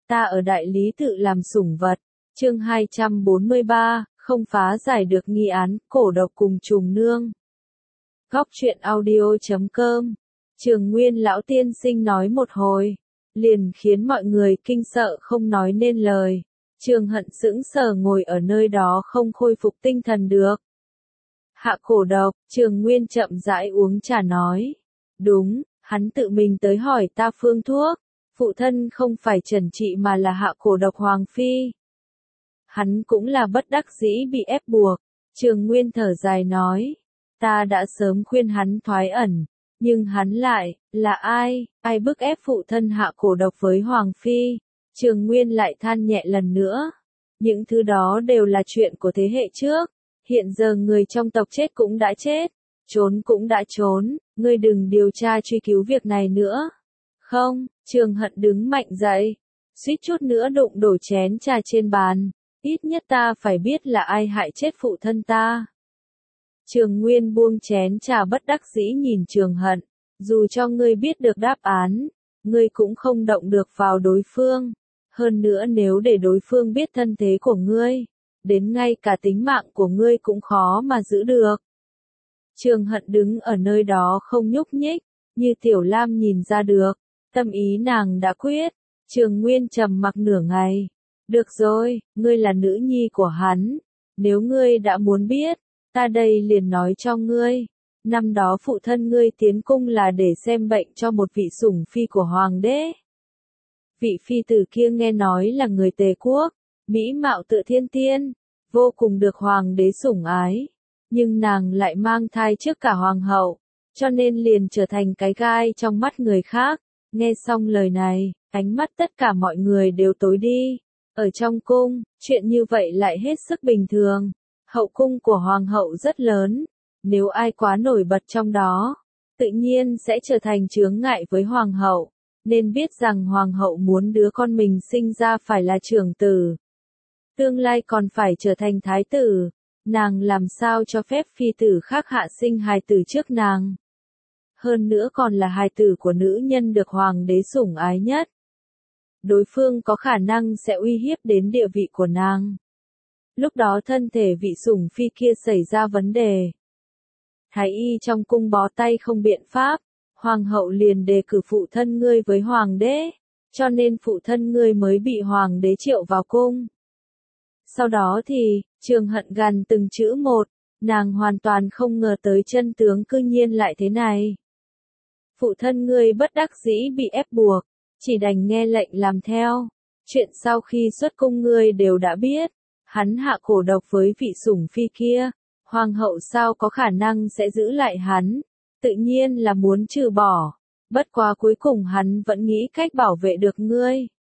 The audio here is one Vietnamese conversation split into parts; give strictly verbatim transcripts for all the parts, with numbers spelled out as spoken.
ta ở đại lý tự làm sủng vật. Chương hai trăm bốn mươi ba, không phá giải được nghi án, cổ độc cùng trùng nương. Góc truyện audio chấm com. Trường Nguyên lão tiên sinh nói một hồi, liền khiến mọi người kinh sợ không nói nên lời. Trường Hận sững sờ ngồi ở nơi đó không khôi phục tinh thần được. Hạ cổ độc, Trường Nguyên chậm rãi uống trà nói. Đúng, hắn tự mình tới hỏi ta phương thuốc. Phụ thân không phải trần trị mà là hạ cổ độc Hoàng Phi. Hắn cũng là bất đắc dĩ bị ép buộc. Trường Nguyên thở dài nói. Ta đã sớm khuyên hắn thoái ẩn. Nhưng hắn lại, là ai, ai bức ép phụ thân hạ cổ độc với Hoàng Phi? Trường Nguyên lại than nhẹ lần nữa. Những thứ đó đều là chuyện của thế hệ trước. Hiện giờ người trong tộc chết cũng đã chết. Trốn cũng đã trốn. Ngươi đừng điều tra truy cứu việc này nữa. Không, Trường Hận đứng mạnh dậy. Suýt chút nữa đụng đổ chén trà trên bàn. Ít nhất ta phải biết là ai hại chết phụ thân ta. Trường Nguyên buông chén trà bất đắc dĩ nhìn Trường Hận. Dù cho ngươi biết được đáp án, ngươi cũng không động được vào đối phương. Hơn nữa nếu để đối phương biết thân thế của ngươi, đến ngay cả tính mạng của ngươi cũng khó mà giữ được. Trường Hận đứng ở nơi đó không nhúc nhích, như Tiểu Lam nhìn ra được, tâm ý nàng đã quyết. Trường Nguyên trầm mặc nửa ngày. Được rồi, ngươi là nữ nhi của hắn. Nếu ngươi đã muốn biết, ta đây liền nói cho ngươi. Năm đó phụ thân ngươi tiến cung là để xem bệnh cho một vị sủng phi của hoàng đế. Vị phi tử kia nghe nói là người Tề quốc, mỹ mạo tựa thiên tiên, vô cùng được hoàng đế sủng ái. Nhưng nàng lại mang thai trước cả hoàng hậu, cho nên liền trở thành cái gai trong mắt người khác. Nghe xong lời này, ánh mắt tất cả mọi người đều tối đi. Ở trong cung, chuyện như vậy lại hết sức bình thường. Hậu cung của hoàng hậu rất lớn, nếu ai quá nổi bật trong đó, tự nhiên sẽ trở thành chướng ngại với hoàng hậu. Nên biết rằng hoàng hậu muốn đứa con mình sinh ra phải là trưởng tử. Tương lai còn phải trở thành thái tử, nàng làm sao cho phép phi tử khác hạ sinh hài tử trước nàng. Hơn nữa còn là hài tử của nữ nhân được hoàng đế sủng ái nhất. Đối phương có khả năng sẽ uy hiếp đến địa vị của nàng. Lúc đó thân thể vị sủng phi kia xảy ra vấn đề. Thái y trong cung bó tay không biện pháp, hoàng hậu liền đề cử phụ thân ngươi với hoàng đế, cho nên phụ thân ngươi mới bị hoàng đế triệu vào cung. Sau đó thì, Trường Hận gằn từng chữ một, nàng hoàn toàn không ngờ tới chân tướng cư nhiên lại thế này. Phụ thân ngươi bất đắc dĩ bị ép buộc, chỉ đành nghe lệnh làm theo. Chuyện sau khi xuất cung ngươi đều đã biết, hắn hạ cổ độc với vị sủng phi kia, hoàng hậu sao có khả năng sẽ giữ lại hắn, tự nhiên là muốn trừ bỏ, bất quá cuối cùng hắn vẫn nghĩ cách bảo vệ được ngươi.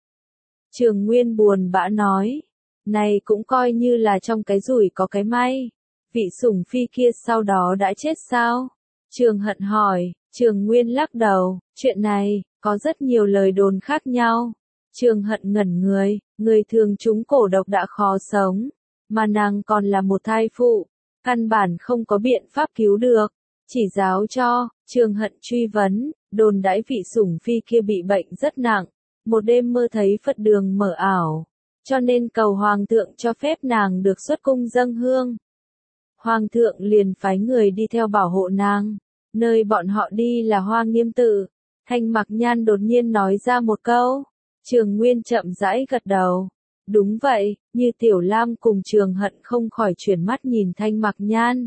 Trường Nguyên buồn bã nói, này cũng coi như là trong cái rủi có cái may, vị sủng phi kia sau đó đã chết sao? Trường Hận hỏi. Trường Nguyên lắc đầu, chuyện này, có rất nhiều lời đồn khác nhau. Trường Hận ngẩn người, người thường trúng cổ độc đã khó sống, mà nàng còn là một thai phụ, căn bản không có biện pháp cứu được. Chỉ giáo cho, Trường Hận truy vấn, đồn đãi vị sủng phi kia bị bệnh rất nặng, một đêm mơ thấy Phật đường mở ảo, cho nên cầu Hoàng thượng cho phép nàng được xuất cung dâng hương. Hoàng thượng liền phái người đi theo bảo hộ nàng. Nơi bọn họ đi là Hoa Nghiêm Tự. Thanh Mặc Nhan đột nhiên nói ra một câu. Trường Nguyên chậm rãi gật đầu. Đúng vậy, như Tiểu Lam cùng Trường Hận không khỏi chuyển mắt nhìn Thanh Mặc Nhan.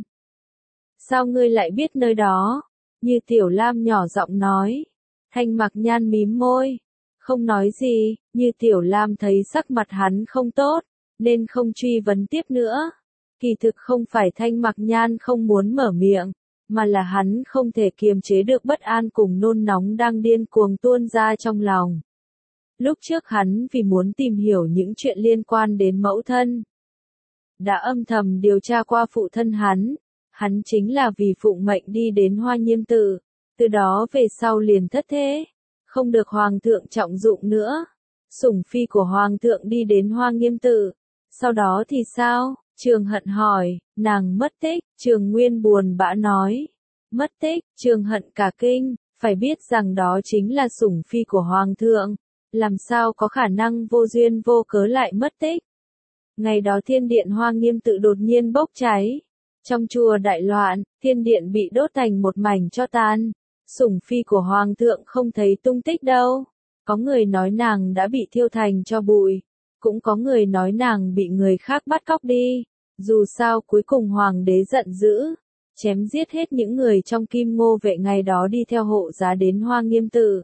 Sao ngươi lại biết nơi đó? Như Tiểu Lam nhỏ giọng nói. Thanh Mặc Nhan mím môi. Không nói gì, như Tiểu Lam thấy sắc mặt hắn không tốt, nên không truy vấn tiếp nữa. Kỳ thực không phải Thanh Mặc Nhan không muốn mở miệng, mà là hắn không thể kiềm chế được bất an cùng nôn nóng đang điên cuồng tuôn ra trong lòng. Lúc trước hắn vì muốn tìm hiểu những chuyện liên quan đến mẫu thân, đã âm thầm điều tra qua phụ thân hắn, hắn chính là vì phụng mệnh đi đến Hoa Nghiêm Tự, từ đó về sau liền thất thế, không được Hoàng thượng trọng dụng nữa. Sủng phi của Hoàng thượng đi đến Hoa Nghiêm Tự, sau đó thì sao? Trường Hận hỏi. Nàng mất tích. Trường Nguyên buồn bã nói. Mất tích. Trường Hận cả kinh, phải biết rằng đó chính là sủng phi của Hoàng thượng, làm sao có khả năng vô duyên vô cớ lại mất tích. Ngày đó thiên điện Hoa Nghiêm tự đột nhiên bốc cháy. Trong chùa đại loạn, thiên điện bị đốt thành một mảnh tro tàn. Sủng phi của hoàng thượng không thấy tung tích đâu. Có người nói nàng đã bị thiêu thành tro bụi. Cũng có người nói nàng bị người khác bắt cóc đi. Dù sao cuối cùng hoàng đế giận dữ, chém giết hết những người trong Kim Ngô vệ ngày đó đi theo hộ giá đến Hoa Nghiêm tự.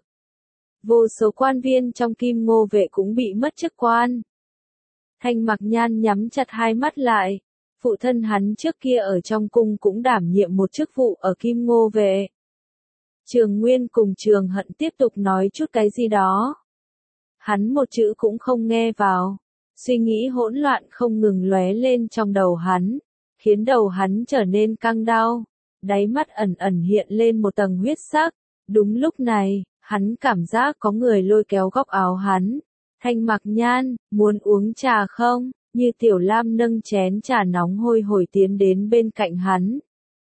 Vô số quan viên trong Kim Ngô vệ cũng bị mất chức quan. Thanh Mặc Nhan nhắm chặt hai mắt lại. Phụ thân hắn trước kia ở trong cung cũng đảm nhiệm một chức vụ ở Kim Ngô vệ. Trường Nguyên cùng Trường Hận tiếp tục nói chút cái gì đó. Hắn một chữ cũng không nghe vào. Suy nghĩ hỗn loạn không ngừng lóe lên trong đầu hắn, khiến đầu hắn trở nên căng đau. Đáy mắt ẩn ẩn hiện lên một tầng huyết sắc. Đúng lúc này, hắn cảm giác có người lôi kéo góc áo hắn. Thanh Mặc Nhan, muốn uống trà không? Như Tiểu Lam nâng chén trà nóng hôi hổi tiến đến bên cạnh hắn.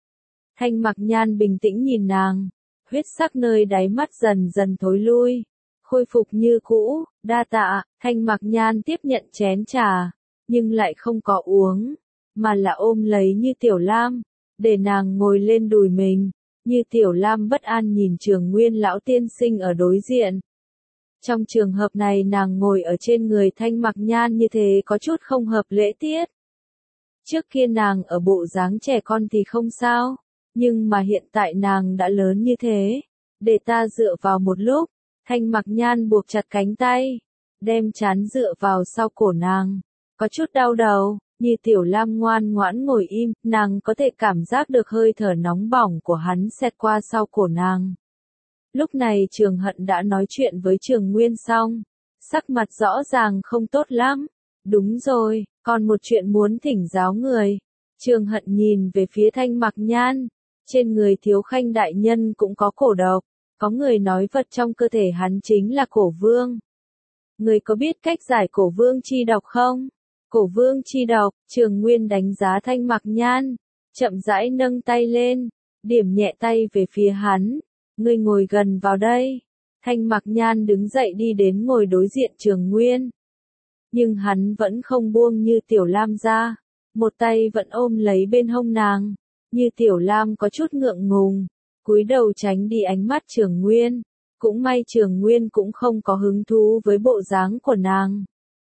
Thanh Mặc Nhan bình tĩnh nhìn nàng. Huyết sắc nơi đáy mắt dần dần thối lui. Khôi phục như cũ, đa tạ. Thanh Mặc Nhan tiếp nhận chén trà. Nhưng lại không có uống. Mà là ôm lấy Như Tiểu Lam. Để nàng ngồi lên đùi mình. Như Tiểu Lam bất an nhìn Trường Nguyên lão tiên sinh ở đối diện. Trong trường hợp này nàng ngồi ở trên người Thanh Mặc Nhan như thế có chút không hợp lễ tiết. Trước kia nàng ở bộ dáng trẻ con thì không sao, nhưng mà hiện tại nàng đã lớn như thế. Để ta dựa vào một lúc. Thanh Mặc Nhan buộc chặt cánh tay, đem trán dựa vào sau cổ nàng. Có chút đau đầu, Như Tiểu Lam ngoan ngoãn ngồi im, nàng có thể cảm giác được hơi thở nóng bỏng của hắn xẹt qua sau cổ nàng. Lúc này Trường Hận đã nói chuyện với Trường Nguyên xong. Sắc mặt rõ ràng không tốt lắm. Đúng rồi, còn một chuyện muốn thỉnh giáo người. Trường Hận nhìn về phía Thanh Mặc Nhan. Trên người Thiếu Khanh đại nhân cũng có cổ độc. Có người nói vật trong cơ thể hắn chính là cổ vương. Người có biết cách giải cổ vương chi độc không? Cổ vương chi độc, Trường Nguyên đánh giá Thanh Mặc Nhan. Chậm rãi nâng tay lên. Điểm nhẹ tay về phía hắn. Ngươi ngồi gần vào đây. Thanh Mặc Nhan đứng dậy đi đến ngồi đối diện Trường Nguyên. Nhưng hắn vẫn không buông Như Tiểu Lam ra. Một tay vẫn ôm lấy bên hông nàng. Như Tiểu Lam có chút ngượng ngùng. Cúi đầu tránh đi ánh mắt Trường Nguyên. Cũng may Trường Nguyên cũng không có hứng thú với bộ dáng của nàng.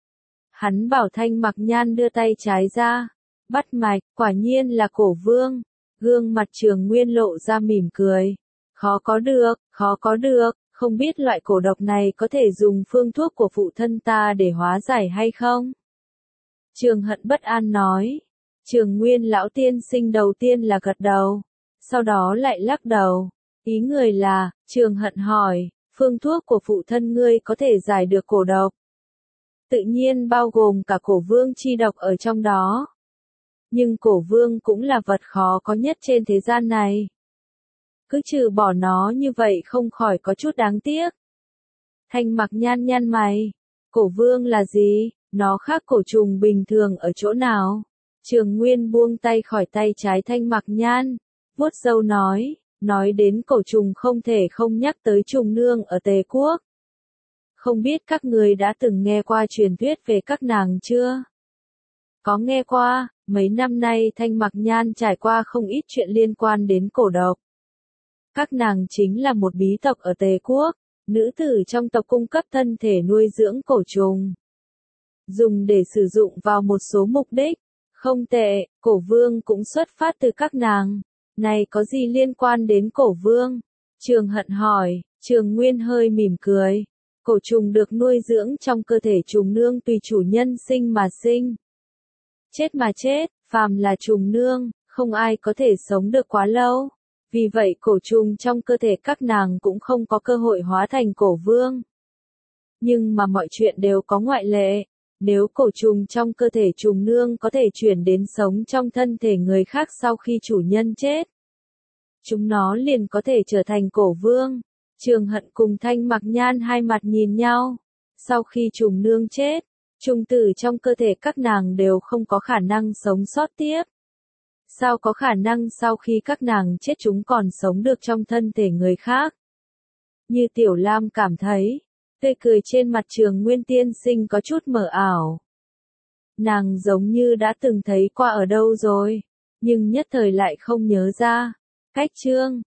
Hắn bảo Thanh Mặc Nhan đưa tay trái ra. Bắt mạch, quả nhiên là cổ vương. Gương mặt Trường Nguyên lộ ra mỉm cười. Khó có được, khó có được, không biết loại cổ độc này có thể dùng phương thuốc của phụ thân ta để hóa giải hay không? Trường Hận bất an nói. Trường Nguyên lão tiên sinh đầu tiên là gật đầu, sau đó lại lắc đầu. Ý người là, Trường Hận hỏi, phương thuốc của phụ thân ngươi có thể giải được cổ độc? Tự nhiên bao gồm cả cổ vương chi độc ở trong đó. Nhưng cổ vương cũng là vật khó có nhất trên thế gian này. Cứ trừ bỏ nó như vậy không khỏi có chút đáng tiếc. Thanh Mặc Nhan nhăn mày. Cổ vương là gì? Nó khác cổ trùng bình thường ở chỗ nào? Trường Nguyên buông tay khỏi tay trái Thanh Mặc Nhan. Vuốt râu nói. Nói đến cổ trùng không thể không nhắc tới trùng nương ở Tề Quốc. Không biết các người đã từng nghe qua truyền thuyết về các nàng chưa? Có nghe qua, mấy năm nay Thanh Mặc Nhan trải qua không ít chuyện liên quan đến cổ độc. Các nàng chính là một bí tộc ở Tề Quốc, nữ tử trong tộc cung cấp thân thể nuôi dưỡng cổ trùng. Dùng để sử dụng vào một số mục đích. Không tệ, cổ vương cũng xuất phát từ các nàng. Này có gì liên quan đến cổ vương? Trường Hận hỏi. Trường Nguyên hơi mỉm cười. Cổ trùng được nuôi dưỡng trong cơ thể trùng nương tùy chủ nhân sinh mà sinh. Chết mà chết, phàm là trùng nương, không ai có thể sống được quá lâu. Vì vậy cổ trùng trong cơ thể các nàng cũng không có cơ hội hóa thành cổ vương. Nhưng mà mọi chuyện đều có ngoại lệ. Nếu cổ trùng trong cơ thể trùng nương có thể chuyển đến sống trong thân thể người khác sau khi chủ nhân chết, chúng nó liền có thể trở thành cổ vương. Trường Hận cùng Thanh Mặc Nhan hai mặt nhìn nhau. Sau khi trùng nương chết, trùng tử trong cơ thể các nàng đều không có khả năng sống sót tiếp. Sao có khả năng sau khi các nàng chết chúng còn sống được trong thân thể người khác? Như Tiểu Lam cảm thấy, Tươi cười trên mặt Trường Nguyên tiên sinh có chút mờ ảo. Nàng giống như đã từng thấy qua ở đâu rồi, nhưng nhất thời lại không nhớ ra. Cách chương